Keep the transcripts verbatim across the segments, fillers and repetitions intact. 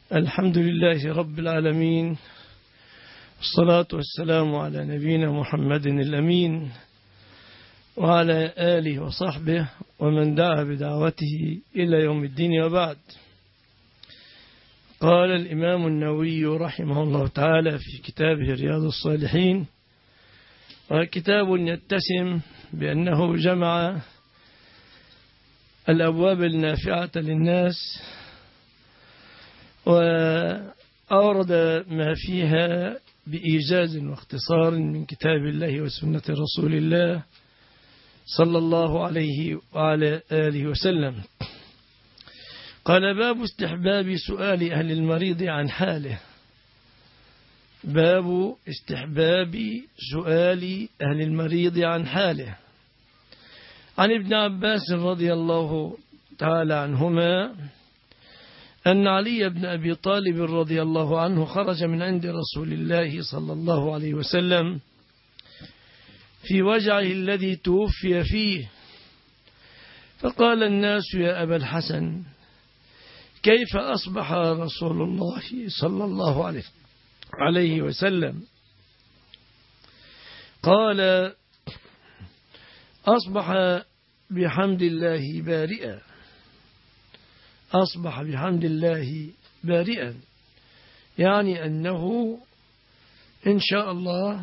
الحمد لله رب العالمين، والصلاة والسلام على نبينا محمد الأمين وعلى آله وصحبه ومن دعا بدعوته إلى يوم الدين، وبعد. قال الإمام النووي رحمه الله تعالى في كتابه رياض الصالحين، وكتاب يتسم بأنه جمع الأبواب النافعة للناس وأورد ما فيها بإيجاز واختصار من كتاب الله وسنة رسول الله صلى الله عليه وعلى آله وسلم. قال: باب استحباب سؤال أهل المريض عن حاله. باب استحباب سؤال أهل المريض عن حاله. عن ابن عباس رضي الله تعالى عنهما أن علي بن أبي طالب رضي الله عنه خرج من عند رسول الله صلى الله عليه وسلم في وجعه الذي توفي فيه، فقال الناس: يا أبا الحسن، كيف أصبح رسول الله صلى الله عليه وسلم؟ قال: أصبح بحمد الله بارئا. أصبح بحمد الله بارئا يعني أنه إن شاء الله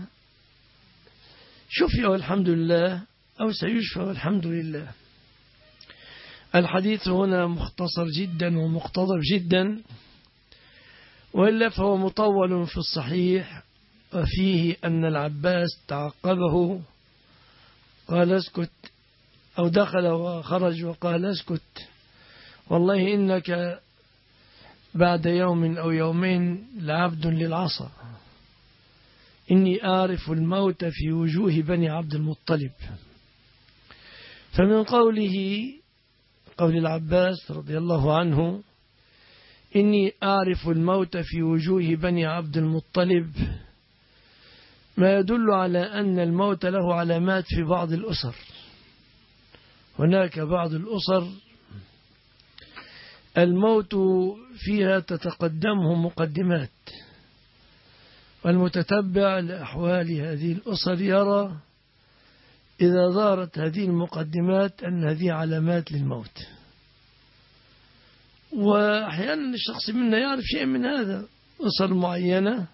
شفي والحمد لله، أو سيشفى والحمد لله. الحديث هنا مختصر جدا ومقتضب جدا، وإلا فهو مطول في الصحيح، وفيه أن العباس تعقبه قال: اسكت، أو دخل وخرج وقال: اسكت، والله إنك بعد يوم أو يومين لعبد للعصا، إني أعرف الموت في وجوه بني عبد المطلب. فمن قوله قول العباس رضي الله عنه: إني أعرف الموت في وجوه بني عبد المطلب، ما يدل على أن الموت له علامات في بعض الأسر. هناك بعض الأسر الموت فيها تتقدمه مقدمات، والمتتبع لأحوال هذه الأسر يرى إذا ظهرت هذه المقدمات أن هذه علامات للموت. وأحيانا الشخص منا يعرف شيء من هذا. أسر معينة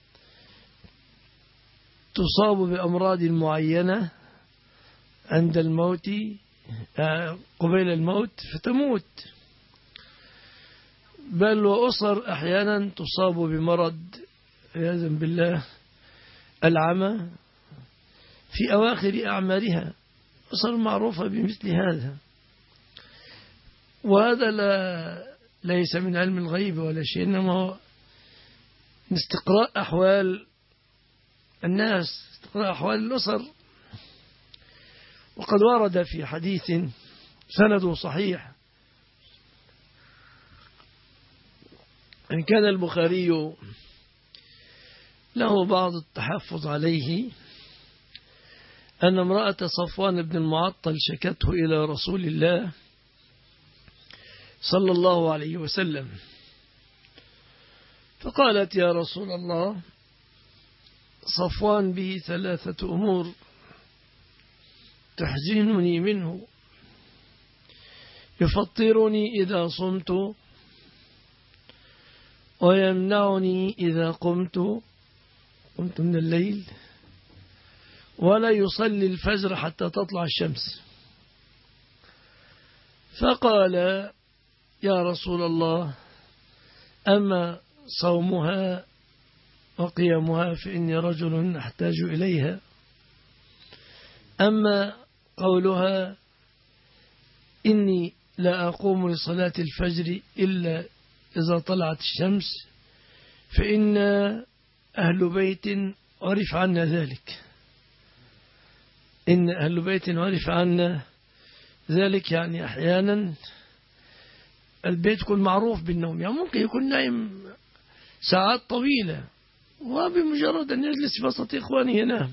تصاب بأمراض معينة عند الموت، قبيل الموت، فتموت. بل وأسر أحيانا تصاب بمرض عياذا بالله العمى في أواخر أعمارها، أسر معروفة بمثل هذا. وهذا لا ليس من علم الغيب ولا شيء، إنما هو استقراء أحوال الناس، استقراء أحوال الأسر. وقد ورد في حديث سنده صحيح إن كان البخاري له بعض التحفظ عليه، أن امرأة صفوان بن المعطل شكته إلى رسول الله صلى الله عليه وسلم، فقالت: يا رسول الله، صفوان به ثلاثة أمور تحزنني منه: يفطرني إذا صمت، ويمنعني إذا قمت قمت من الليل، ولا يصلي الفجر حتى تطلع الشمس. فقال: يا رسول الله، أما صومها وقيامها فإني رجل أحتاج إليها، أما قولها إني لا أقوم لصلاة الفجر إلا إذا طلعت الشمس فإن أهل بيت عرف عنا ذلك. إن أهل بيت عرف عنا ذلك يعني أحيانا البيت يكون معروف بالنوم، يعني ممكن يكون نايم ساعات طويلة، وبمجرد أن يجلس في وسط إخوانه ينام.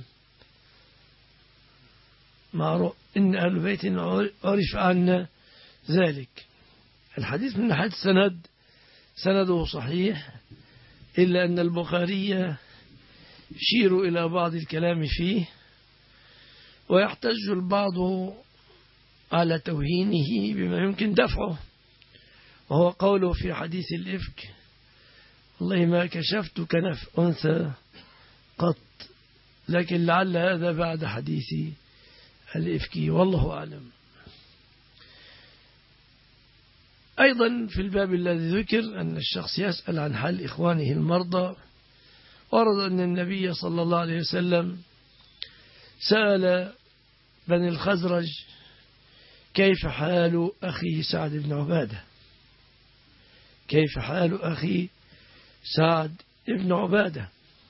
معروف إن أهل بيت عرف عنا ذلك. الحديث من ناحية السند سنده صحيح، إلا أن البخاري يشير إلى بعض الكلام فيه، ويحتج البعض على توهينه بما يمكن دفعه، وهو قوله في حديث الإفك: والله ما كشفت كنف أنثى قط، لكن لعل هذا بعد حديث الإفك، والله أعلم. أيضا في الباب الذي ذكر أن الشخص يسأل عن حال إخوانه المرضى، ورد أن النبي صلى الله عليه وسلم سأل بني الخزرج: كيف حال أخي سعد بن عبادة؟ كيف حال أخي سعد بن عبادة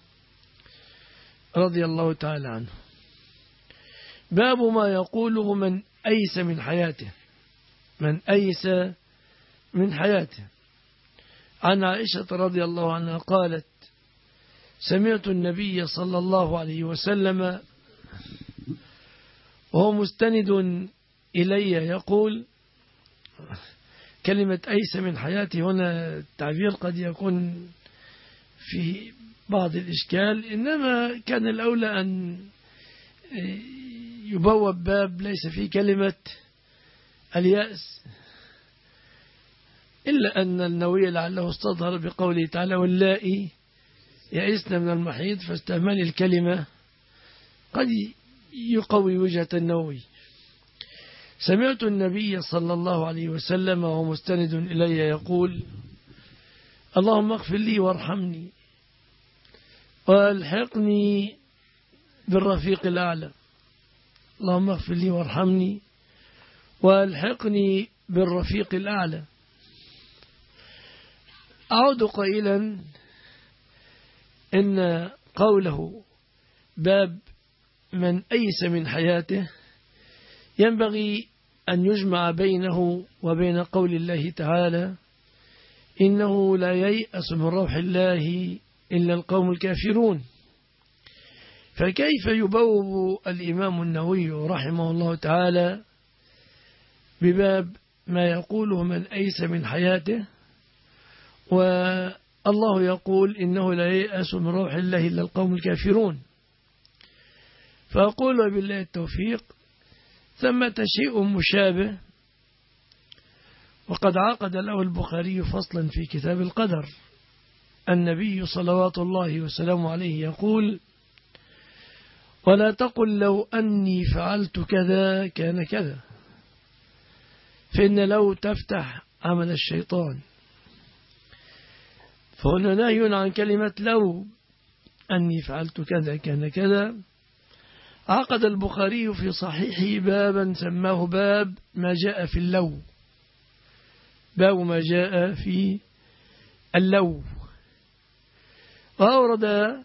رضي الله تعالى عنه. باب ما يقوله من أيس من حياته، من أيس من حياته. عن عائشة رضي الله عنها قالت: سمعت النبي صلى الله عليه وسلم وهو مستند إلي يقول، كلمة أيس من حياتي هنا التعبير قد يكون في بعض الإشكال، إنما كان الأولى أن يبوب باب ليس فيه كلمة اليأس، إلا أن النووي لعله استظهر بقوله تعالى: واللائي يئسن من المحيض، فاستعمال الكلمة قد يقوي وجهة النووي. سمعت النبي صلى الله عليه وسلم وهو مستند إلي يقول: اللهم اغفر لي وارحمني والحقني بالرفيق الأعلى. اللهم اغفر لي وارحمني والحقني بالرفيق الأعلى. أعود قائلا إن قوله باب من أيس من حياته ينبغي أن يجمع بينه وبين قول الله تعالى: إنه لا ييأس من روح الله إلا القوم الكافرون. فكيف يبوب الإمام النووي رحمه الله تعالى بباب ما يقوله من أيس من حياته، والله يقول: إنه لا ييأس من روح الله إلا القوم الكافرون؟ فأقول بالله التوفيق، ثمة شيء مشابه، وقد عقد له البخاري فصلا في كتاب القدر. النبي صلوات الله وسلامه عليه يقول: ولا تقل لو أني فعلت كذا كان كذا، فإن لو تفتح عمل الشيطان. فهنا نهي عن كلمة لو أني فعلت كذا كان كذا. عقد البخاري في صحيحه بابا سماه باب ما جاء في اللو، باب ما جاء في اللو، وأورد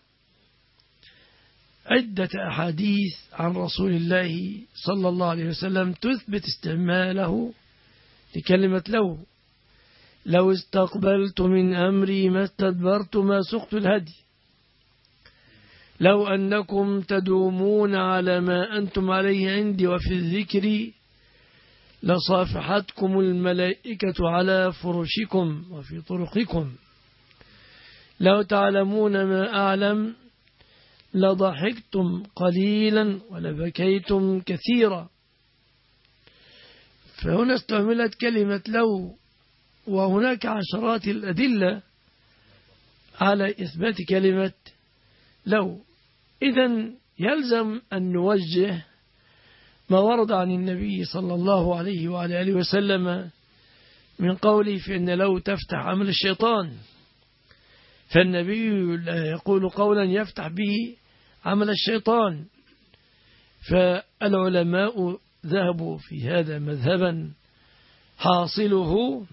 عدة أحاديث عن رسول الله صلى الله عليه وسلم تثبت استعماله لكلمة لو: لو استقبلت من أمري ما استدبرت ما سقت الهدي، لو أنكم تدومون على ما أنتم عليه عندي وفي الذكر لصافحتكم الملائكة على فرشكم وفي طرقكم، لو تعلمون ما أعلم لضحكتم قليلا ولبكيتم كثيرا. فهنا استعملت كلمة لو، وهناك عشرات الأدلة على إثبات كلمة لو. إذن يلزم أن نوجه ما ورد عن النبي صلى الله عليه وعلى آله وسلم من قوله: فإن لو تفتح عمل الشيطان. فالنبي لا يقول قولا يفتح به عمل الشيطان. فالعلماء ذهبوا في هذا مذهبا حاصله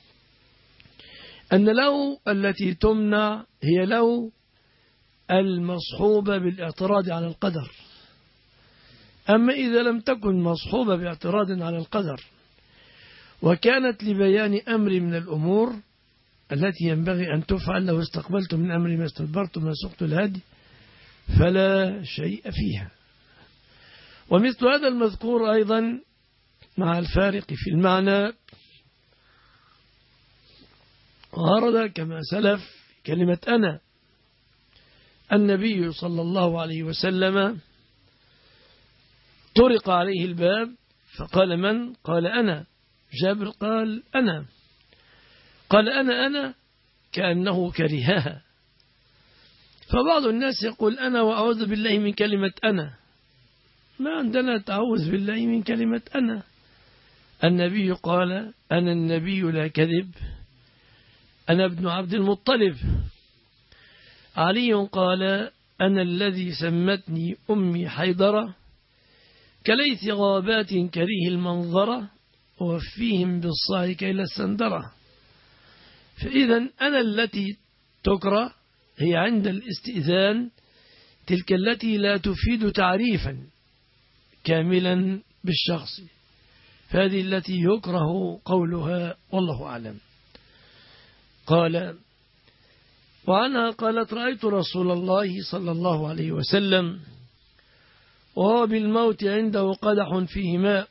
أن لو التي تمنع هي لو المصحوبة بالاعتراض على القدر. أما إذا لم تكن مصحوبة باعتراض على القدر وكانت لبيان أمر من الأمور التي ينبغي أن تفعل، لو استقبلت من أمري ما استدبرت ما سقت الهدي، فلا شيء فيها. ومثل هذا المذكور أيضا مع الفارق في المعنى ورد كما سلف كلمة أنا. النبي صلى الله عليه وسلم طرق عليه الباب فقال من؟ قال أنا. جابر قال أنا. قال أنا أنا كأنه كرهها. فبعض الناس يقول أنا وأعوذ بالله من كلمة أنا. ما عندنا تعوذ بالله من كلمة أنا. النبي قال أنا النبي لا كذب، أنا ابن عبد المطلب. علي قال أنا الذي سمتني أمي حيدرة، كليث غابات كريه المنظرة، وفيهم بالصاع كيل السندرة. فإذا أنا التي تكره هي عند الاستئذان تلك التي لا تفيد تعريفا كاملا بالشخص، فهذه التي يكره قولها والله أعلم. قال وعنها قالت رأيت رسول الله صلى الله عليه وسلم وهو بالموت عنده قدح فيه ماء،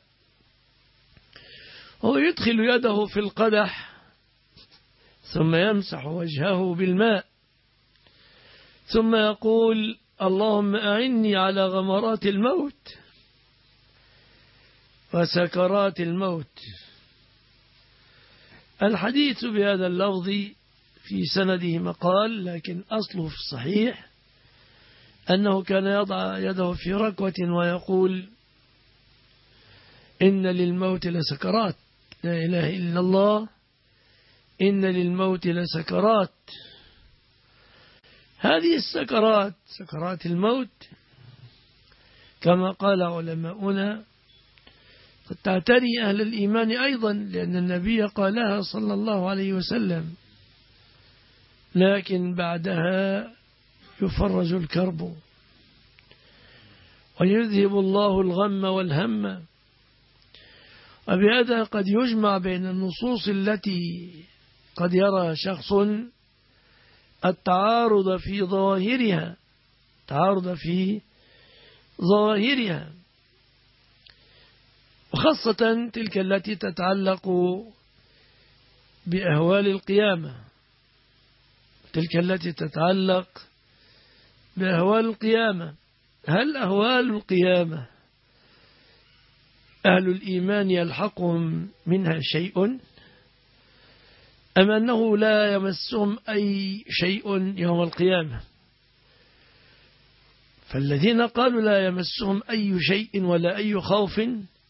هو يدخل يده في القدح ثم يمسح وجهه بالماء ثم يقول اللهم أعني على غمرات الموت وسكرات الموت. الحديث بهذا اللفظ في سنده مقال، لكن أصله في الصحيح أنه كان يضع يده في ركوة ويقول إن للموت لسكرات، لا إله إلا الله، إن للموت لسكرات. هذه السكرات سكرات الموت كما قال علماؤنا قد تعتري أهل الإيمان أيضا، لأن النبي قالها صلى الله عليه وسلم، لكن بعدها يفرج الكرب ويذهب الله الغم والهم. وبهذا قد يجمع بين النصوص التي قد يرى شخص التعارض في ظواهرها تعارض في ظواهرها وخاصة تلك التي تتعلق بأهوال القيامة تلك التي تتعلق بأهوال القيامة. هل أهوال القيامة أهل الإيمان يلحقهم منها شيء، أم أنه لا يمسهم أي شيء يوم القيامة؟ فالذين قالوا لا يمسهم أي شيء ولا أي خوف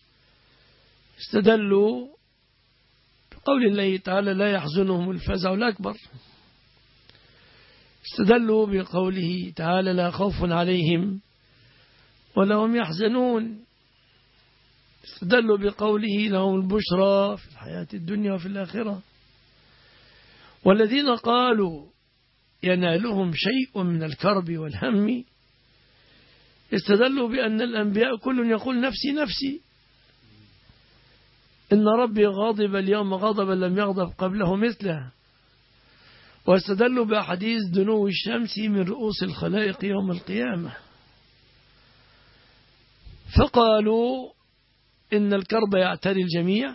استدلوا بقول الله تعالى لا يحزنهم الفزع الأكبر، استدلوا بقوله تعالى لا خوف عليهم ولا هم يحزنون، استدلوا بقوله لهم البشرى في الحياة الدنيا وفي الآخرة. والذين قالوا ينالهم شيء من الكرب والهم استدلوا بأن الأنبياء كل يقول نفسي نفسي، إن ربي غاضب اليوم غضبا لم يغضب قبله مثله. واستدلوا بأحاديث دنو الشمس من رؤوس الخلائق يوم القيامة، فقالوا إن الكرب يعتري الجميع،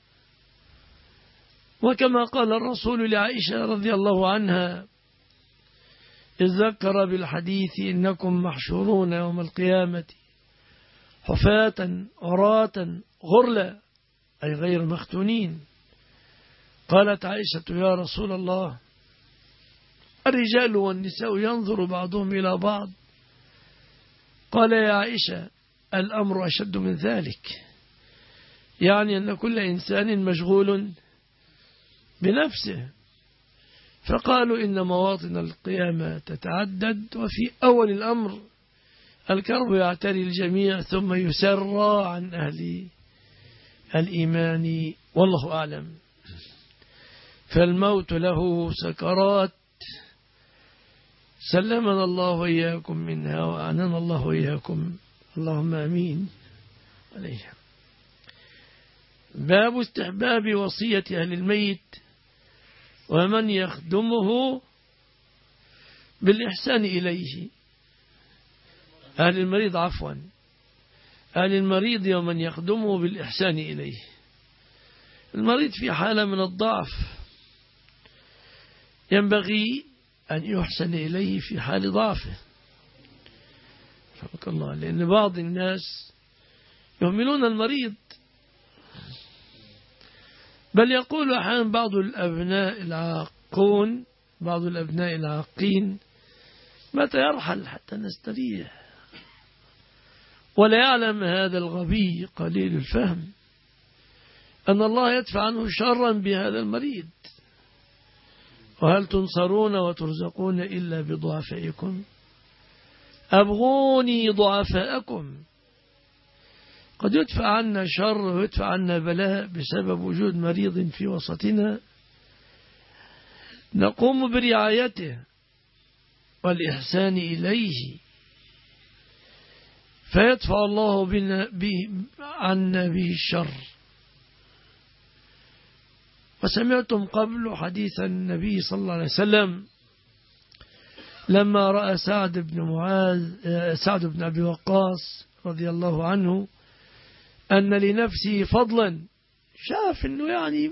وكما قال الرسول لعائشة رضي الله عنها إذ ذكر بالحديث إنكم محشورون يوم القيامة حفاة عراة غرلا، أي غير مختونين. قالت عائشة يا رسول الله الرجال والنساء ينظر بعضهم إلى بعض؟ قال يا عائشة الأمر أشد من ذلك، يعني أن كل إنسان مشغول بنفسه. فقالوا إن مواطن القيامة تتعدد، وفي أول الأمر الكرب يعتري الجميع ثم يسرى عن أهل الإيمان والله أعلم. فالموت له سكرات سلمنا الله وإياكم منها وأعننا الله وإياكم، اللهم آمين عليها. باب استحباب وصية أهل الميت ومن يخدمه بالإحسان إليه. أهل المريض عفوا أهل المريض ومن يخدمه بالإحسان إليه. المريض في حالة من الضعف، ينبغي أن يحسن إليه في حال ضعفه. رحمك الله. لأن بعض الناس يهملون المريض، بل يقول أحيانا بعض الأبناء العاقون بعض الأبناء العاقين: متى يرحل حتى نستريح؟ ولا يعلم هذا الغبي قليل الفهم أن الله يدفع عنه شرا بهذا المريض. وهل تنصرون وترزقون إلا بضعفائكم؟ أبغوني ضعفاءكم. قد يدفع عنا شر ويدفع عنا بلاء بسبب وجود مريض في وسطنا نقوم برعايته والإحسان إليه، فيدفع الله بنا به عنا به الشر. وسمعتم قبل حديث النبي صلى الله عليه وسلم لما رأى سعد بن معاذ سعد بن أبي وقاص رضي الله عنه أن لنفسه فضلا، شاف أنه يعني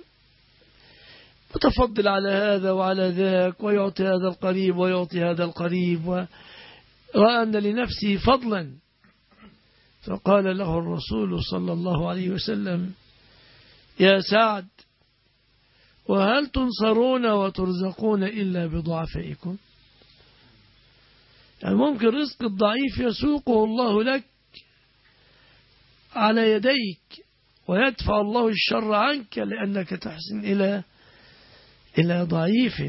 متفضل على هذا وعلى ذاك، ويعطي هذا القريب ويعطي هذا القريب، ورأى أن لنفسه فضلا، فقال له الرسول صلى الله عليه وسلم: يا سعد، وهل تنصرون وترزقون إلا بضعفائكم؟ يعني ممكن رزق الضعيف يسوقه الله لك على يديك ويدفع الله الشر عنك لأنك تحسن إلى إلى ضعيف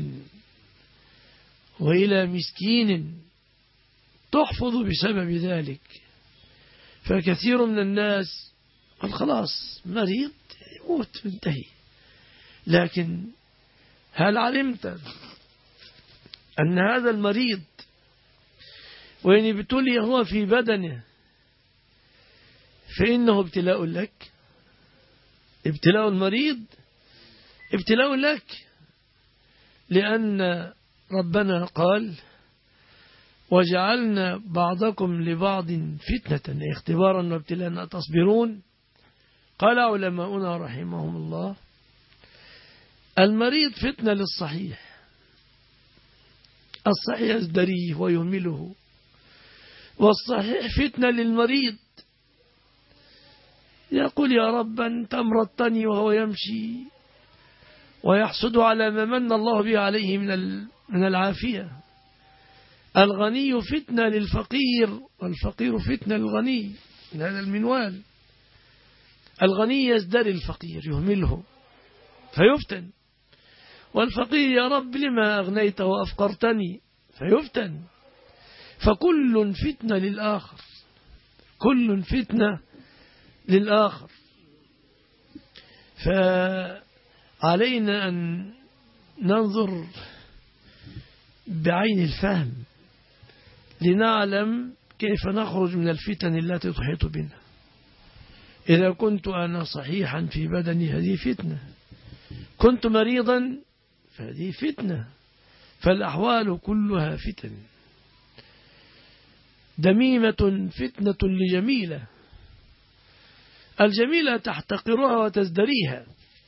وإلى مسكين تحفظ بسبب ذلك. فكثير من الناس قال خلاص مريض يموت انتهي، لكن هل علمت أن هذا المريض وإن ابتلي هو في بدنه فإنه ابتلاء لك؟ ابتلاء المريض ابتلاء لك، لأن ربنا قال: وجعلنا بعضكم لبعض فتنة اختبارا وابتلاء أتصبرون. قال علماؤنا رحمهم الله: المريض فتنة للصحيح، الصحيح يزدريه ويهمله، والصحيح فتنة للمريض، يقول: يا رب أنت أمرضتني وهو يمشي، ويحسد على ما من الله به عليه من من العافية. الغني فتنة للفقير، والفقير فتنة للغني، من هذا المنوال. الغني يزدري الفقير يهمله فيفتن، والفقير: يا رب لما أغنيت وأفقرتني، فيفتن. فكل فتنة للآخر، كل فتنة للآخر. فعلينا أن ننظر بعين الفهم لنعلم كيف نخرج من الفتن التي تحيط بنا. إذا كنت أنا صحيحا في بدني هذه فتنة، كنت مريضا فهذه فتنة. فالأحوال كلها فتن. دميمة فتنة لجميلة، الجميلة تحتقرها وتزدريها،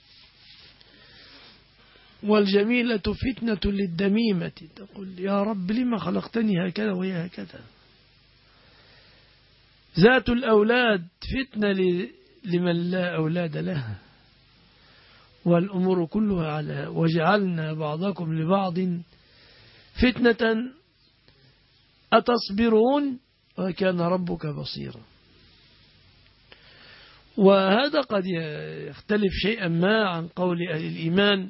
والجميلة فتنة للدميمة، تقول: يا رب لما خلقتني هكذا وهي هكذا. ذات الأولاد فتنة لمن لا أولاد لها، والأمور كلها على وجعلنا بعضكم لبعض فتنة أتصبرون وكان ربك بصيرا. وهذا قد يختلف شيئا ما عن قول أهل الإيمان: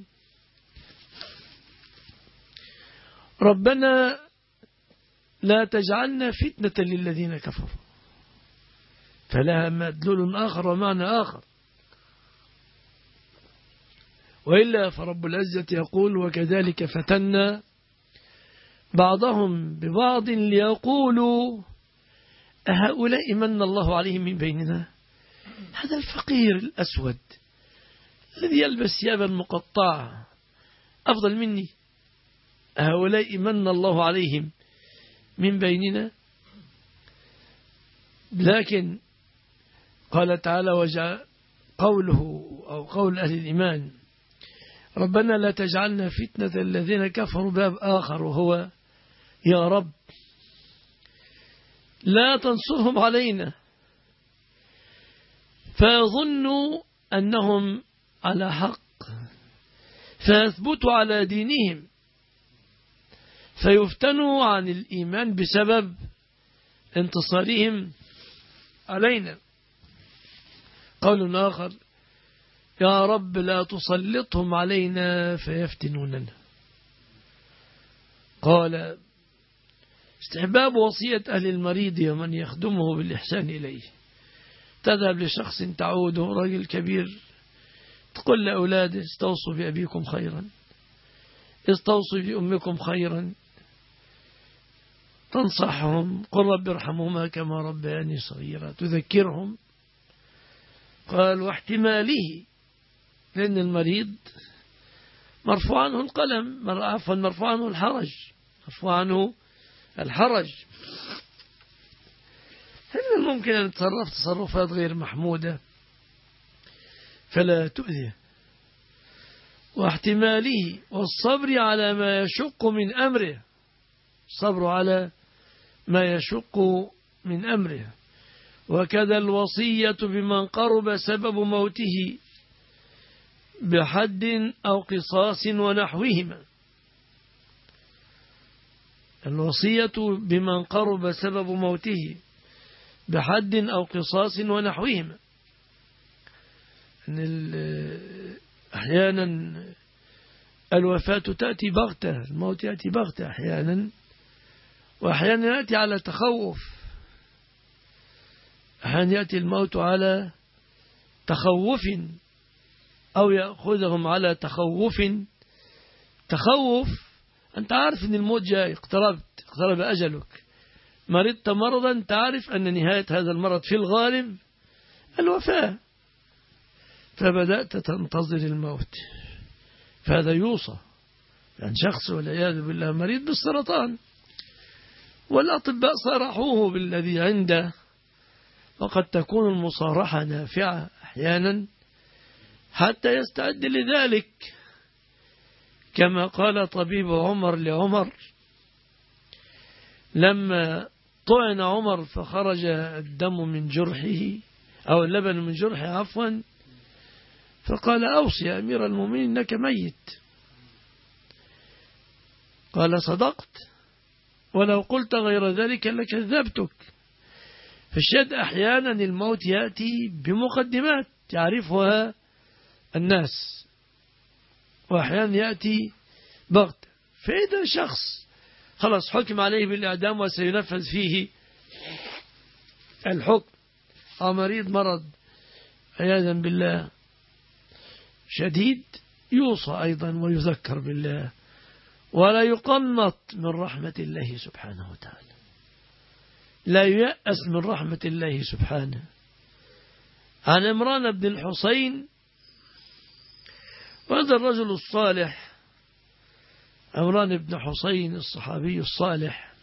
ربنا لا تجعلنا فتنة للذين كفروا، فلها مدلول آخر ومعنى آخر. وإلا فرب العزة يقول: وكذلك فتنا بعضهم ببعض ليقولوا أهؤلاء من الله عليهم من بيننا. هذا الفقير الأسود الذي يلبس ثيابا مقطعة أفضل مني، أهؤلاء من الله عليهم من بيننا. لكن قال تعالى: وجاء قوله أو قول أهل الإيمان: ربنا لا تجعلنا فتنة الذين كفروا. باب آخر وهو يا رب لا تنصرهم علينا فيظنوا أنهم على حق فيثبتوا على دينهم فيفتنوا عن الإيمان بسبب انتصارهم علينا. قول آخر يا رب لا تسلطهم علينا فيفتنوننا. قال استحباب وصية أهل المريض ومن يخدمه بالإحسان إليه. تذهب لشخص تعوده رجل كبير تقول لأولاده استوصوا بأبيكم خيرا استوصوا بأمكم خيرا تنصحهم قل رب ارحمهما كما ربياني صغيرا تذكرهم. قال واحتماله لأن المريض مرفوع عنه القلم عفوا مرفوع عنه الحرج مرفوع عنه الحرج. هل ممكن أن نتصرف تصرفات غير محمودة فلا تؤذيه. واحتماله والصبر على ما يشق من أمره الصبر على ما يشق من أمره. وكذا الوصية بمن قرب سبب موته بحد أو قصاص ونحوهما. الوصية بمن قرب سبب موته بحد أو قصاص ونحوهما. أحيانا الوفاة تأتي بغتة الموت يأتي بغتة أحيانا وأحيانا يأتي على تخوف. أحيانا يأتي الموت على تخوف أو يأخذهم على تخوف. تخوف أنت عارف أن الموت جاي اقتربت اقترب أجلك مرضت مرضا تعرف أن نهاية هذا المرض في الغالب الوفاة فبدأت تنتظر الموت. فهذا يوصى يعني شخص والعياذ بالله مريض بالسرطان والأطباء صرحوه بالذي عنده. وقد تكون المصارحة نافعة أحيانا حتى يستعد لذلك كما قال طبيب عمر لعمر لما طعن عمر فخرج الدم من جرحه أو اللبن من جرحه عفوا فقال أوصي يا أمير المؤمنين إنك ميت. قال صدقت ولو قلت غير ذلك لكذبتك. فالشد أحيانا الموت يأتي بمقدمات يعرفها الناس وأحيانا يأتي بغتة. فإذا شخص خلاص حكم عليه بالإعدام وسينفذ فيه الحكم أو مريض مرض عياذا بالله شديد يوصى أيضا ويذكر بالله ولا يقنط من رحمة الله سبحانه وتعالى. لا ييأس من رحمة الله سبحانه. عن عمران بن الحصين وهذا الرجل الصالح عمران بن حصين الصحابي الصالح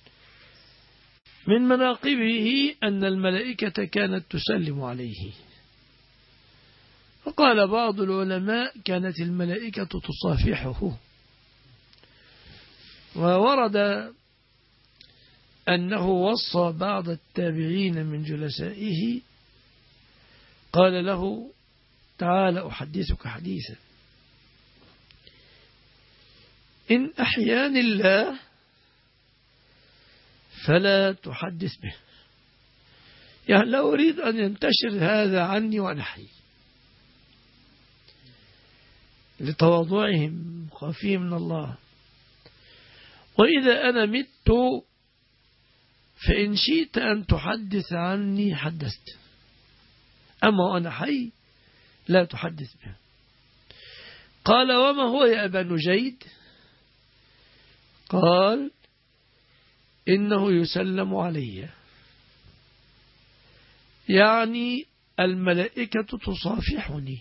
من مناقبه أن الملائكة كانت تسلم عليه. وقال بعض العلماء كانت الملائكة تصافحه. وورد أنه وصى بعض التابعين من جلسائه قال له تعال أحدثك حديثا إن أحياني الله فلا تحدث به. يعني لا أريد أن ينتشر هذا عني وأنا حي لتواضعهم خافين من الله. وإذا أنا مت فإن شئت أن تحدث عني حدثت أما وأنا حي لا تحدث به. قال وما هو يا أبا نجيد؟ قال إنه يسلم علي يعني الملائكة تصافحني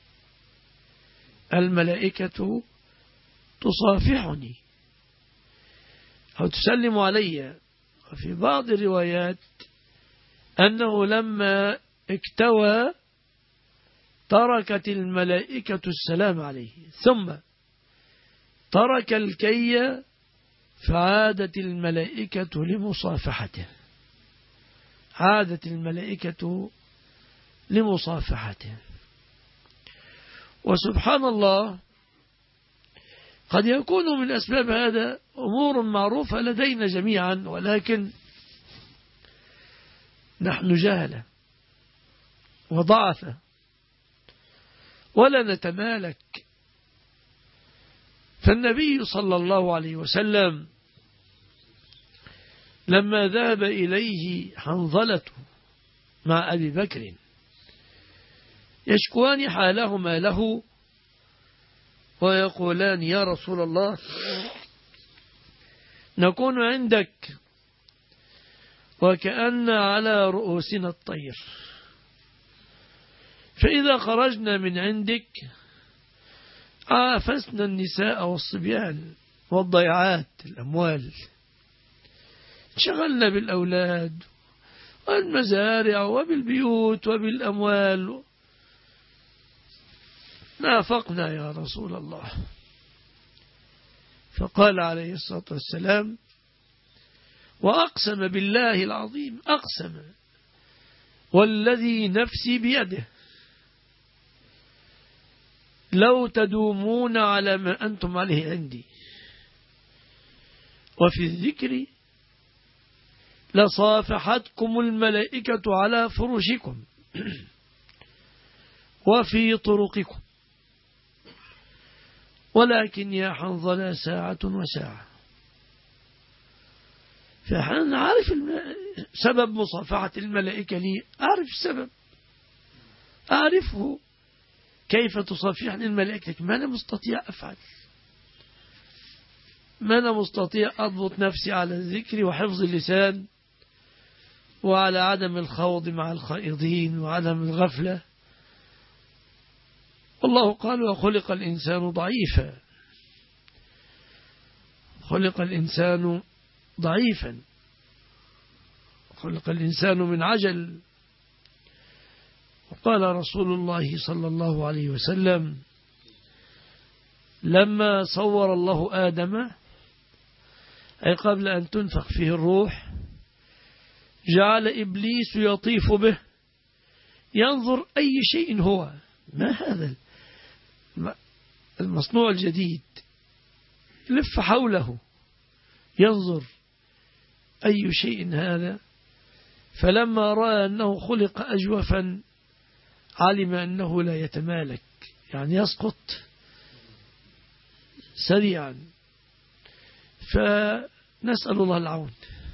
الملائكة تصافحني أو تسلم علي. وفي بعض الروايات أنه لما اكتوى تركت الملائكة السلام عليه، ثم ترك الكي فعادت الملائكة لمصافحته، عادت الملائكة لمصافحته. وسبحان الله قد يكون من أسباب هذا أمور معروفة لدينا جميعا، ولكن نحن جهلة وضعفة ولا نتمالك. فالنبي صلى الله عليه وسلم لما ذهب إليه حنظلة مع أبي بكر يشكوان حالهما له ويقولان: يا رسول الله، نكون عندك وكأن على رؤوسنا الطير، فإذا خرجنا من عندك عافسنا النساء والصبيان والضيعات الأموال، انشغلنا بالأولاد والمزارع وبالبيوت وبالأموال، نافقنا يا رسول الله. فقال عليه الصلاة والسلام: وأقسم بالله العظيم، أقسم والذي نفسي بيده لو تدومون على ما أنتم عليه عندي وفي الذكر لصافحتكم الملائكة على فرشكم وفي طرقكم، ولكن يا حنظلة ساعة وساعة. فأنا عارف سبب مصافحة الملائكة لي، أعرف السبب، أعرفه كيف تصافحني الملائكة، ما أنا مستطيع أفعل، ما أنا مستطيع أضبط نفسي على الذكر وحفظ اللسان وعلى عدم الخوض مع الخائضين وعدم الغفلة. والله قال: وخلق الإنسان ضعيفا، خلق الإنسان ضعيفا، خلق الإنسان من عجل. وقال رسول الله صلى الله عليه وسلم: لما صور الله آدم، أي قبل أن تنفخ فيه الروح، جعل إبليس يطيف به ينظر أي شيء هو، ما هذا المصنوع الجديد، لف حوله ينظر أي شيء هذا. فلما رأى أنه خلق أجوفا علم أنه لا يتمالك، يعني يسقط سريعا. فنسأل الله العون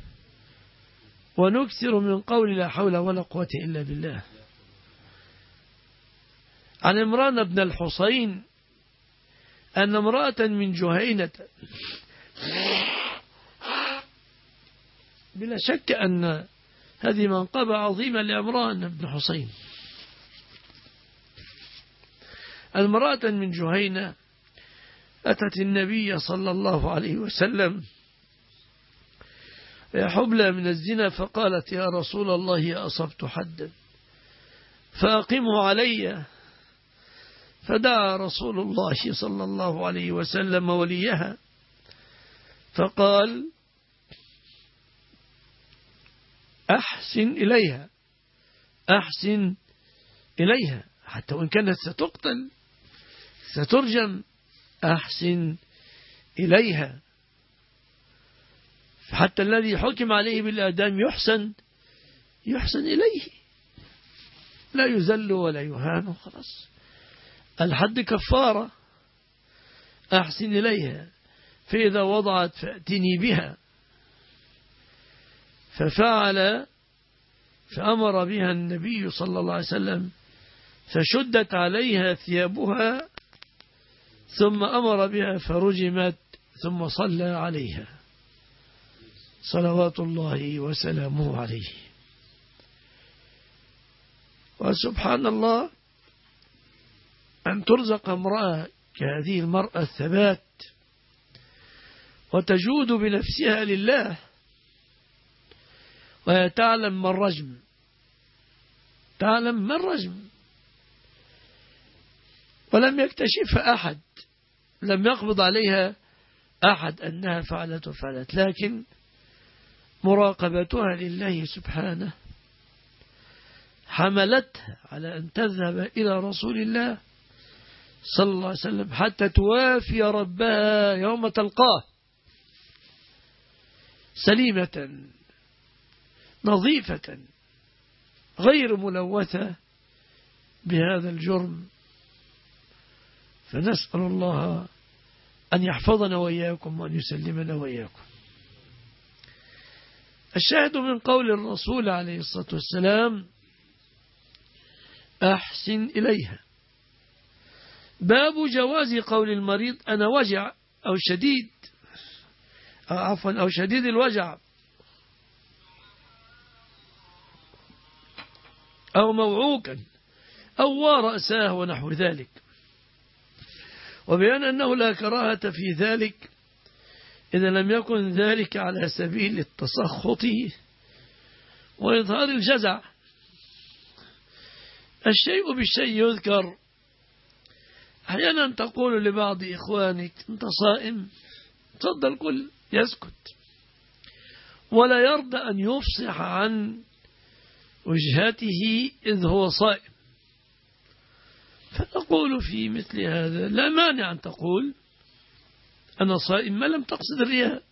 ونكثر من قول لا حول ولا قوة إلا بالله. عن عمران بن الحصين أن امرأة من جهينة، بلا شك أن هذه منقبة عظيمة لعمران بن حصين، المرأة من جهينة أتت النبي صلى الله عليه وسلم يا حبلى من الزنا، فقالت: يا رسول الله، أصبت حدا فأقمه علي. فدعا رسول الله صلى الله عليه وسلم وليها فقال: أحسن إليها، أحسن إليها، حتى وإن كانت ستقتل سترجم، أحسن إليها. حتى الذي حكم عليه بالإعدام يحسن يحسن إليه، لا يذل ولا يهان، خلاص الحد كفارة. أحسن إليها، فإذا وضعت فأتني بها. ففعل، فأمر بها النبي صلى الله عليه وسلم، فشدت عليها ثيابها، ثم أمر بها فرجمت، ثم صلى عليها صلوات الله وسلامه عليه. وسبحان الله أن ترزق امرأة كهذه المرأة الثبات وتجود بنفسها لله، وهي تعلم ما الرجم، تعلم ما الرجم، ولم يكتشف أحد، لم يقبض عليها أحد أنها فعلت وفعلت، لكن مراقبتها لله سبحانه حملتها على أن تذهب إلى رسول الله صلى الله عليه وسلم حتى توافي ربها يوم تلقاه سليمة نظيفة غير ملوثة بهذا الجرم. فنسأل الله أن يحفظنا وإياكم وأن يسلمنا وإياكم. الشاهد من قول الرسول عليه الصلاة والسلام أحسن إليها. باب جواز قول المريض أنا وجع أو شديد أو عفوا أو شديد الوجع أو موعوكا أو رأساه ونحو ذلك، وبيان أنه لا كراهة في ذلك إذا لم يكن ذلك على سبيل التسخط وإظهار الجزع. الشيء بالشيء يذكر. أحيانا تقول لبعض إخوانك أنت صائم، صد الكل يسكت ولا يرضى أن يفصح عن وجهته إذ هو صائم. فنقول في مثل هذا لا مانع أن تقول أنا صائم ما لم تقصد الرياء،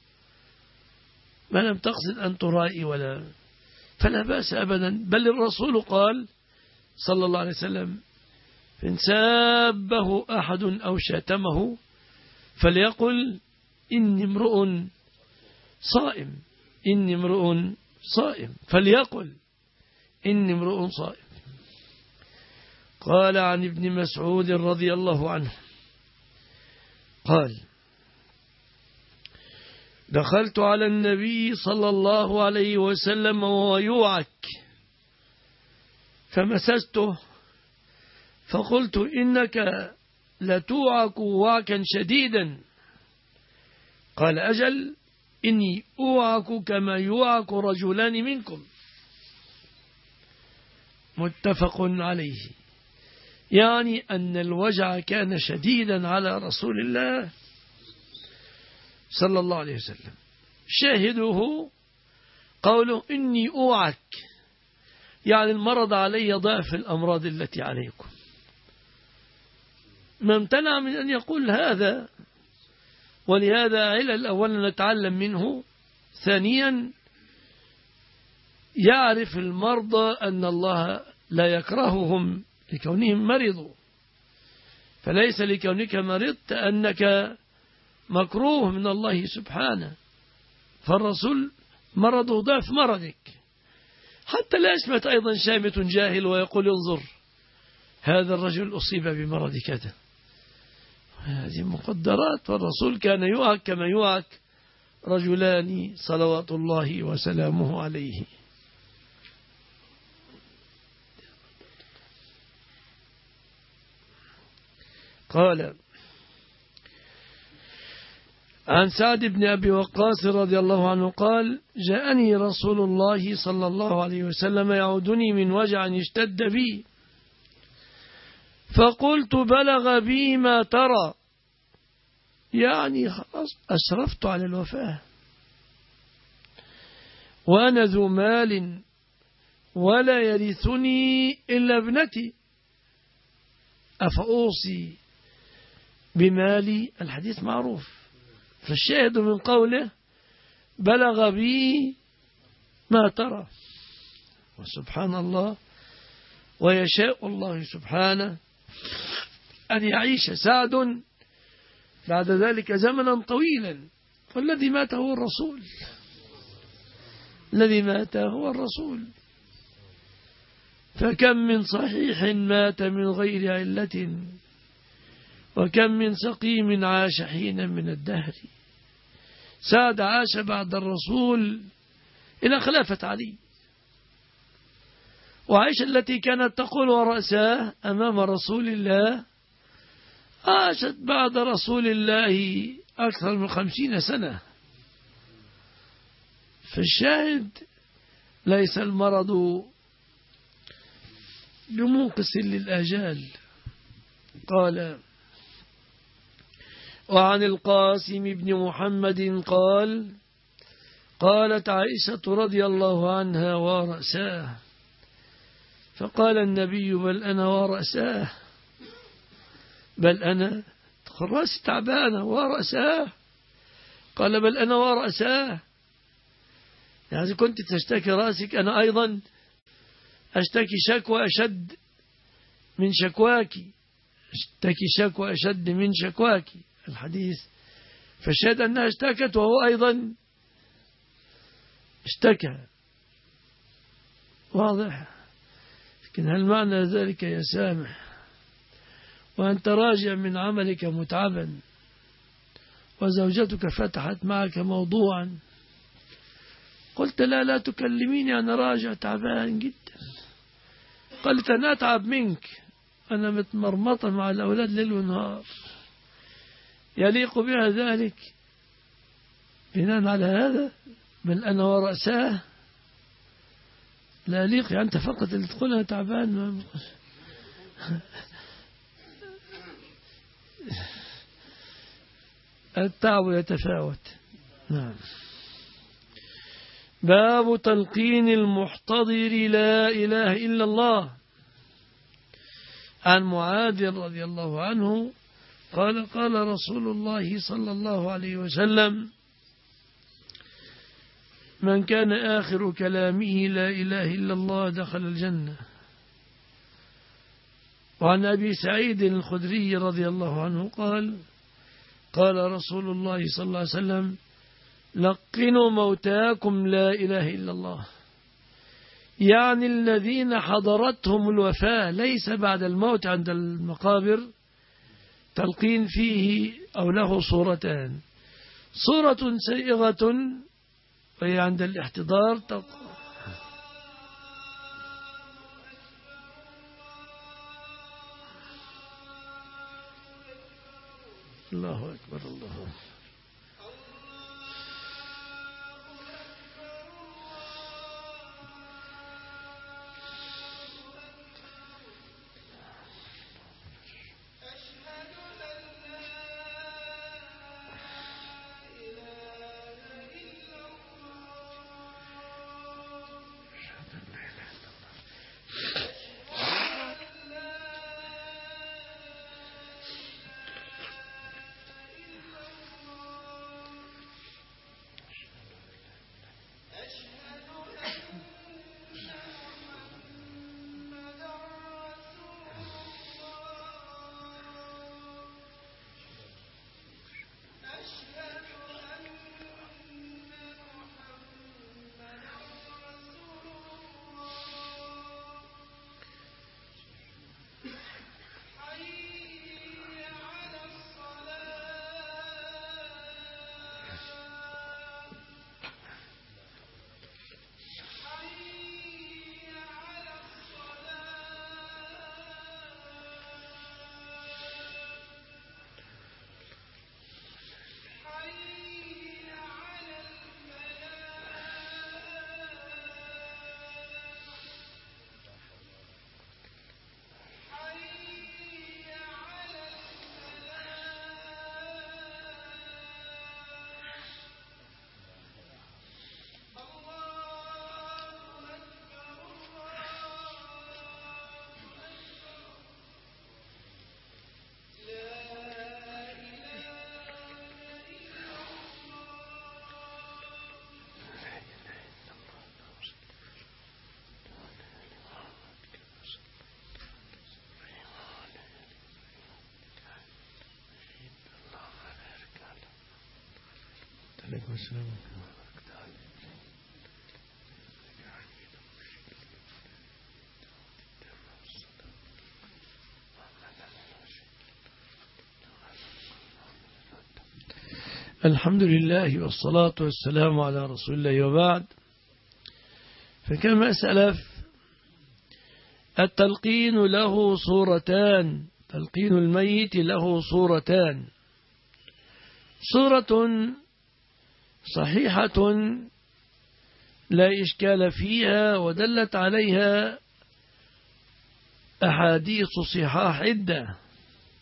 ما لم تقصد أن ترائي ولا، فلا بأس أبدا. بل الرسول قال صلى الله عليه وسلم إن سابه أحد أو شاتمه فليقل إني امرؤ صائم، إني امرؤ صائم، فليقل إني امرؤ صائم. قال عن ابن مسعود رضي الله عنه قال دخلت على النبي صلى الله عليه وسلم وهو يوعك فمسسته فقلت إنك لتوعك وعكا شديدا. قال أجل إني أوعك كما يوعك رجلان منكم. متفق عليه. يعني أن الوجع كان شديدا على رسول الله صلى الله عليه وسلم. شاهده قوله إني أوعك، يعني المرض علي ضعف الأمراض التي عليكم. ما امتنع من أن يقول هذا، ولهذا علل أولا نتعلم منه. ثانيا يعرف المرضى أن الله لا يكرههم لكونهم مرضوا، فليس لكونك مرضت أنك مكروه من الله سبحانه، فالرسول مرضه ضعف مرضك. حتى لا يسمت أيضا شامت جاهل ويقول انظر هذا الرجل أصيب بمرض كذا. هذه مقدرات، والرسول كان يوعك كما يوعك رجلان صلوات الله وسلامه عليه. قال عن سعد بن أبي وقاص رضي الله عنه قال جاءني رسول الله صلى الله عليه وسلم يعودني من وجع اشتد بي، فقلت بلغ بي ما ترى، يعني خلاص أشرفت على الوفاة وأنا ذو مال ولا يرثني إلا ابنتي أفأوصي بمالي؟ الحديث معروف. فالشاهد من قوله بلغ بي ما ترى، وسبحان الله ويشاء الله سبحانه أن يعيش سعد بعد ذلك زمنا طويلا، والذي مات هو الرسول، الذي مات هو الرسول. فكم من صحيح مات من غير علة، وكم من سقيم عاش حينا من الدهر. سعد عاش بعد الرسول إلى خلافة علي، وعائشة التي كانت تقول ورأساه أمام رسول الله عاشت بعد رسول الله أكثر من خمسين سنة. فالشاهد ليس المرض بمنقص للآجال، قال: وعن القاسم بن محمد قال: قالت عائشة رضي الله عنها: ورأساه. فقال النبي: بل أنا ورأساه، بل أنا رأسي تعبانة ورأساه. قال: بل أنا ورأساه، يعني كنت تشتكي رأسك أنا أيضا أشتكي شكوى أشد من شكواك، اشتكي شكوى أشد من شكواك الحديث. فالشاهد أنها اشتكت وهو أيضا اشتكى. واضح؟ لكن هل معنى ذلك يا سامح وأنت راجع من عملك متعبا وزوجتك فتحت معك موضوعا قلت: لا لا تكلميني، أنا راجع تعبان جدا. قالت: أنا أتعب منك، أنا متمرمطة مع الأولاد ليل ونهار. يليق بها ذلك بناء على هذا؟ بل أنا ورأساه، لا يليق. يعني أنت فقط اللي تقول أنا تعبان. التعب يتفاوت. نعم. باب تلقين المحتضر لا إله إلا الله. عن معاذ رضي الله عنه قال: قال رسول الله صلى الله عليه وسلم: من كان آخر كلامه لا إله إلا الله دخل الجنة. وعن أبي سعيد الخدري رضي الله عنه قال: قال رسول الله صلى الله عليه وسلم: لقنوا موتاكم لا إله إلا الله، يعني الذين حضرتهم الوفاة ليس بعد الموت عند المقابر. تلقين فيه أو له صورتان: صورة سائغة وهي عند الاحتضار تقول: الله أكبر الله أكبر. الحمد لله والصلاة والسلام على رسول الله، وبعد. فكما سلف التلقين له صورتان، تلقين الميت له صورتان: صورة صحيحة لا إشكال فيها ودلت عليها أحاديث صحاح عدة،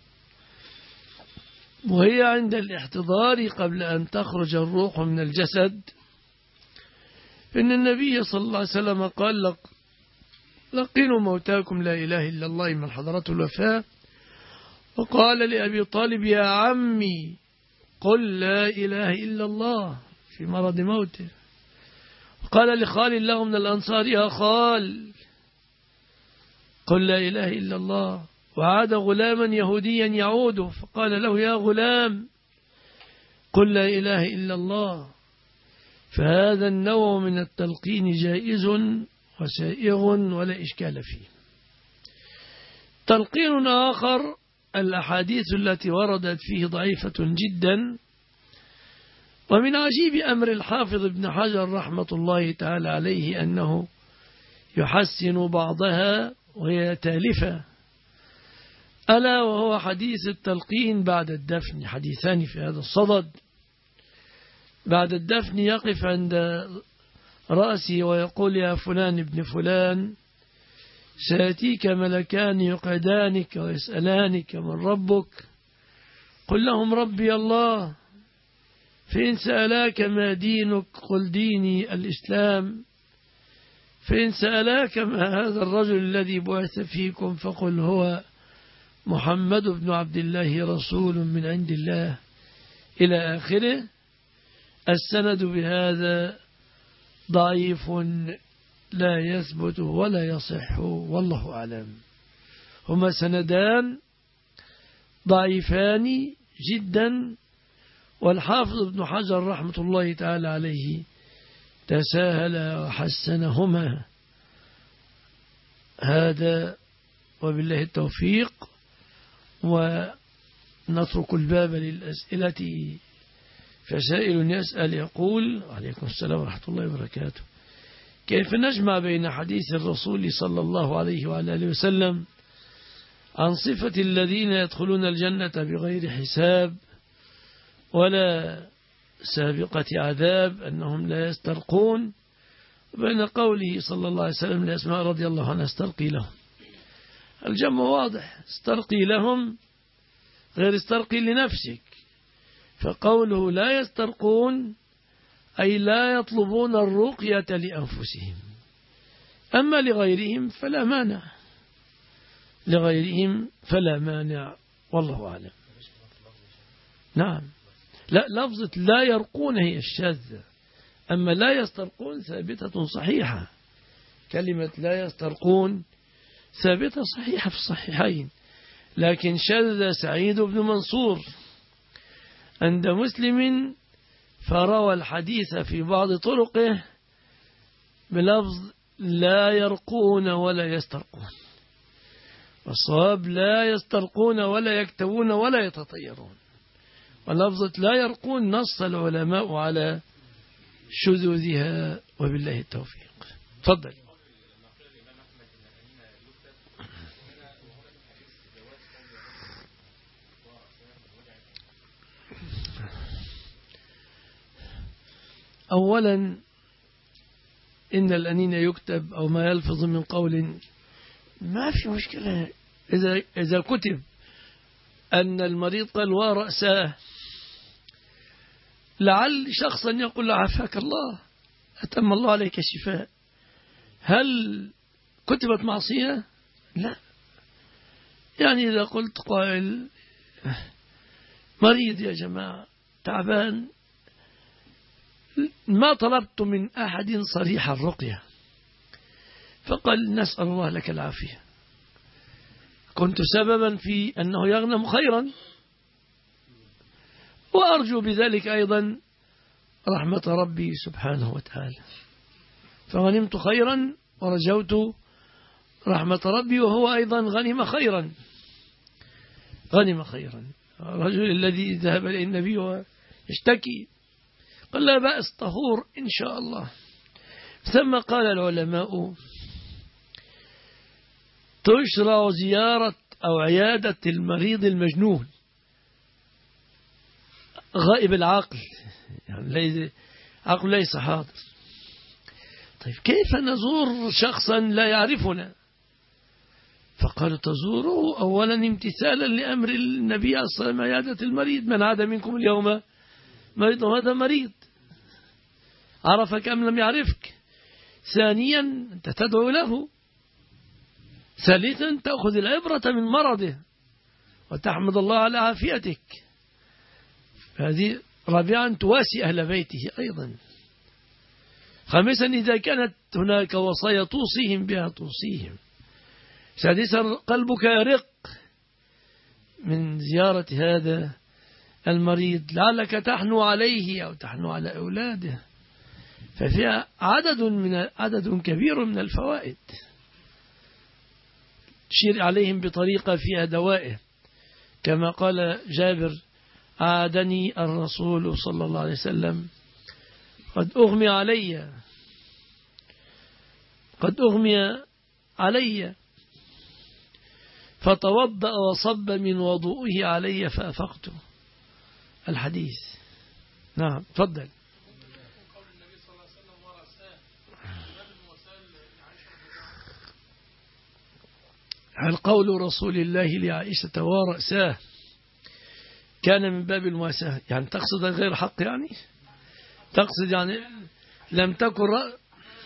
وهي عند الاحتضار قبل أن تخرج الروح من الجسد. إن النبي صلى الله عليه وسلم قال لك لقنوا موتاكم لا إله إلا الله من حضرته الوفاة. وقال لأبي طالب يا عمي قل لا إله إلا الله في مرض موته. وقال لخال له من الأنصار يا خال قل لا إله إلا الله. وعاد غلاما يهوديا يعوده فقال له يا غلام قل لا إله إلا الله. فهذا النوع من التلقين جائز وسائغ ولا إشكال فيه. تلقين آخر الأحاديث التي وردت فيه ضعيفة جدا. ومن عجيب أمر الحافظ ابن حجر رحمة الله تعالى عليه أنه يحسن بعضها وهي تالفة، ألا وهو حديث التلقين بعد الدفن. حديثان في هذا الصدد. بعد الدفن يقف عند رأسي ويقول يا فلان ابن فلان سيأتيك ملكان يقعدانك ويسألانك من ربك قل لهم ربي الله. فإن سألاك ما دينك قل ديني الإسلام. فإن سألاك ما هذا الرجل الذي بعث فيكم فقل هو محمد بن عبد الله رسول من عند الله إلى آخره. السند بهذا ضعيف لا يثبت ولا يصح والله أعلم. هما سندان ضعيفان جدا، والحافظ ابن حجر رحمة الله تعالى عليه تساهل وحسنهما. هذا وبالله التوفيق. ونترك الباب للأسئلة. فسائل يسأل يقول عليكم السلام ورحمة الله وبركاته كيف نجمع بين حديث الرسول صلى الله عليه وعلى آله وسلم عن صفة الذين يدخلون الجنة بغير حساب ولا سابقة عذاب أنهم لا يسترقون، وبين قوله صلى الله عليه وسلم لأسماء رضي الله عنها استرقي لهم؟ الجمع واضح، استرقي لهم غير استرقي لنفسك. فقوله لا يسترقون أي لا يطلبون الرقية لأنفسهم، أما لغيرهم فلا مانع، لغيرهم فلا مانع والله أعلم. نعم، لا لفظة لا يرقون هي الشاذة، أما لا يسترقون ثابتة صحيحة. كلمة لا يسترقون ثابتة صحيحة في الصحيحين، لكن شذ سعيد بن منصور عند مسلم فروى الحديث في بعض طرقه بلفظ لا يرقون ولا يسترقون، والصواب لا يسترقون ولا يكتوون ولا يتطيرون. ولفظة لا يرقون نص العلماء على شذوذها وبالله التوفيق. تفضل. أولا إن الأنين يكتب أو ما يلفظ من قول ما في مشكلة. إذا إذا كتب أن المريض قال ورأساه، لعل شخصا يقول عافاك الله أتم الله عليك الشفاء، هل كتبت معصية؟ لا. يعني إذا قلت قائل مريض يا جماعة تعبان، ما طلبت من أحد صريح الرقية، فقال نسأل الله لك العافية، كنت سببا في أنه يغنم خيرا، وأرجو بذلك أيضا رحمة ربي سبحانه وتعالى، فغنمت خيرا ورجوت رحمة ربي وهو أيضا غنم خيرا غنم خيرا. الرجل الذي ذهب إلى النبي ويشتكي قال لا بأس طهور إن شاء الله. ثم قال العلماء تشرع زيارة أو عيادة المريض المجنون غائب العقل، يعني عقل ليس حاضر. طيب كيف نزور شخصا لا يعرفنا؟ فقالوا تزوره أولا امتثالا لأمر النبي صلى الله عليه وسلم عيادة المريض، من عاد منكم اليوم مريض وهذا مريض، عرفك أم لم يعرفك. ثانيا أنت تدعو له. ثالثا تأخذ العبرة من مرضه وتحمد الله على عافيتك. هذه. رابعا تواسي أهل بيته أيضا. خامسا إذا كانت هناك وصايا توصيهم بها توصيهم. سادسا قلبك يرق من زيارة هذا المريض، لعلك تحنو عليه أو تحنو على أولاده، ففيها عدد من عدد كبير من الفوائد. شير عليهم بطريقة فيها دوائه، كما قال جابر: عادني الرسول صلى الله عليه وسلم قد أغمي علي قد أغمي علي فتوضأ وصب من وضوئه علي فأفقت. الحديث. نعم تفضل. هل قول رسول الله لعائشة ورأساه كان من باب المواساة؟ يعني تقصد غير حق، يعني تقصد يعني لم تكن رأ...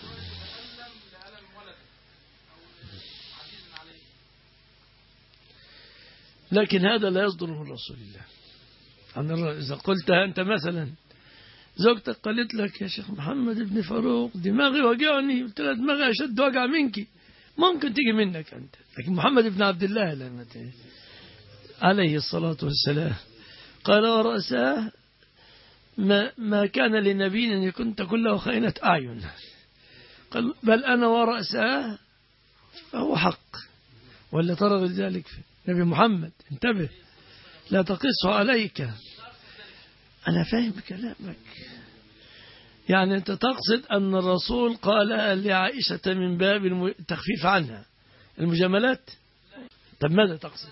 لكن هذا لا يصدر من رسول الله. يعني إذا قلتها أنت مثلا، زوجتك قالت لك: يا شيخ محمد بن فاروق دماغي وجعني، قلت لها: دماغي أشد وجع منك، ممكن تيجي منك أنت. لكن محمد بن عبد الله لما عليه الصلاة والسلام قال: ورأساه ما, ما كان لنبي أن يكون تكون له خائنة أعين، قال: بل أنا ورأساه فهو حق. ولا ترى ذلك في نبي محمد؟ انتبه، لا تقصه عليك. أنا فاهم كلامك، يعني أنت تقصد أن الرسول قال لعائشة من باب التخفيف عنها المجاملات. طب ماذا تقصد؟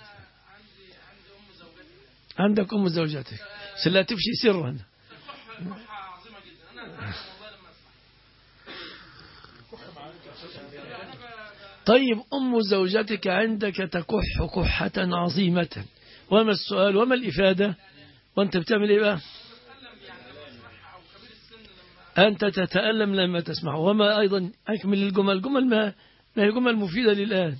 عندك أم زوجتك لا تفشي سرا. طيب أم زوجتك عندك تكح كحة عظيمة، وما السؤال وما الإفادة؟ وأنت بتعمل إيه بقى؟ أنت تتألم لما تسمع. وما أيضا أكمل الجمل، جمل ما, ما هي جمل مفيدة للآن.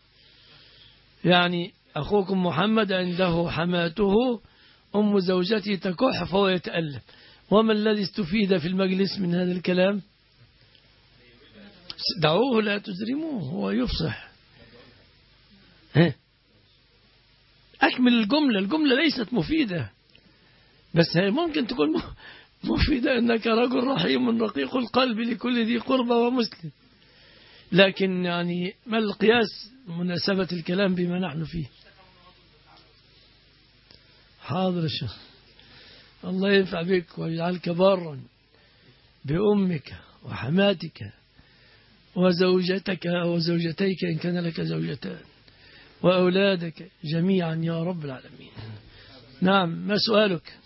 يعني أخوكم محمد عنده حماته أم زوجته تكح فهو يتألم، وما الذي استفيد في المجلس من هذا الكلام؟ دعوه لا تزرموه، هو يفصح. أكمل الجملة. الجملة ليست مفيدة، بس هي ممكن تكون مفيدة أنك رجل رحيم رقيق القلب لكل ذي قربى ومسلم، لكن يعني ما القياس مناسبة الكلام بما نحن فيه؟ حاضر الشيخ، الله ينفع بك ويجعلك بارا بأمك وحماتك وزوجتك وزوجتيك إن كان لك زوجتان وأولادك جميعا يا رب العالمين. نعم، ما سؤالك؟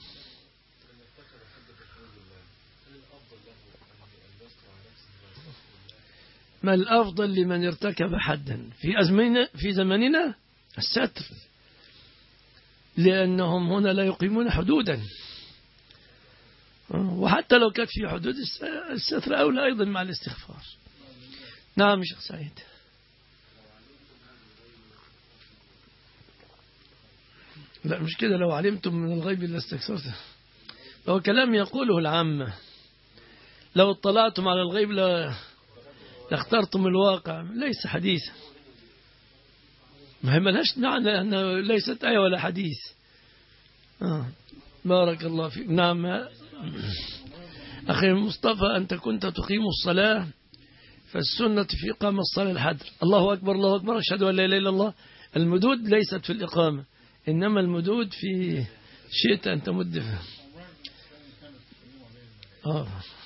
ما الأفضل لمن ارتكب حدا في أزمننا في زمننا؟ الستر، لأنهم هنا لا يقيمون حدودا، وحتى لو كانت في حدود الستر أولى أيضا مع الاستغفار. نعم شيخ سعيد. لا مش كده، لو علمتم من الغيب لاستكثرتم، لو كلام يقوله العامة، لو اطلعتم على الغيب لاخترتم الواقع، ليس حديثا. ما هي ملهاش معنى أنه ليست آية ولا حديث. آه. بارك الله فيك. نعم أخي مصطفى، أنت كنت تقيم الصلاة، فالسنة في إقامة الصلاة الحدر، الله أكبر الله أكبر أشهد أن لا إله إلا الله. المدود ليست في الإقامة، إنما المدود في شئت أن تمد فيها. آه.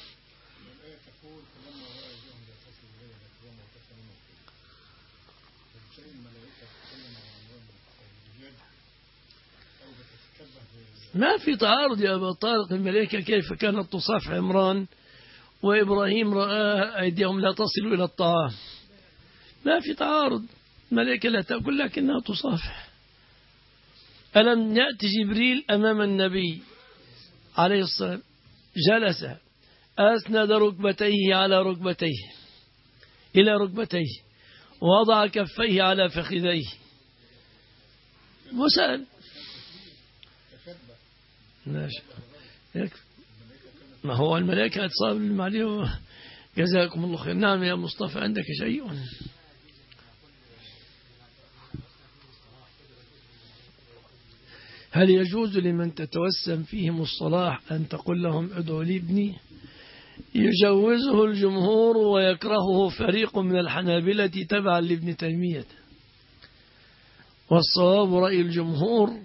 ما في تعارض يا أبا طارق. الملائكة كيف كانت تصافح عمران وإبراهيم رأى أيديهم لا تصل إلى الطعام؟ ما في تعارض. ملائكة لا تأكل لكنها تصافح. ألم يأتي جبريل أمام النبي عليه الصلاة جلس أسند ركبتيه على ركبتيه إلى ركبتيه ووضع كفيه على فخذيه وسأل ما هو الملائكة تصاب المعليه. جزاكم الله خير. نعم يا مصطفى عندك شيء؟ هل يجوز لمن تتوسم فيهم الصلاح أن تقول لهم ادعوا لي ابني؟ يجوزه الجمهور ويكرهه فريق من الحنابلة تبعا لابن تيمية، والصواب رأي الجمهور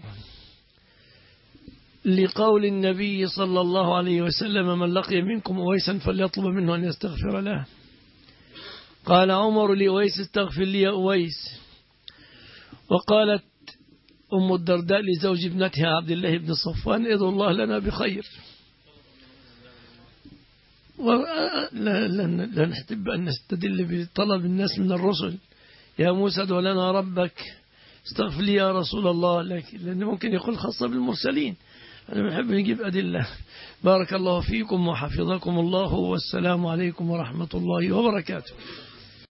لقول النبي صلى الله عليه وسلم من لقي منكم أويسا فليطلب منه أن يستغفر له. قال عمر لأويس استغفر لي يا أويس. وقالت أم الدرداء لزوج ابنتها عبد الله بن صفوان ادعو الله لنا بخير. لا, لا, لا نحتب أن نستدل بطلب الناس من الرسل يا موسى ادعو لنا ربك استغفر لي يا رسول الله، لأنه ممكن يقول خاصة بالمرسلين. أنا بنحب نجيب أدلة. بارك الله فيكم وحفظكم الله والسلام عليكم ورحمة الله وبركاته.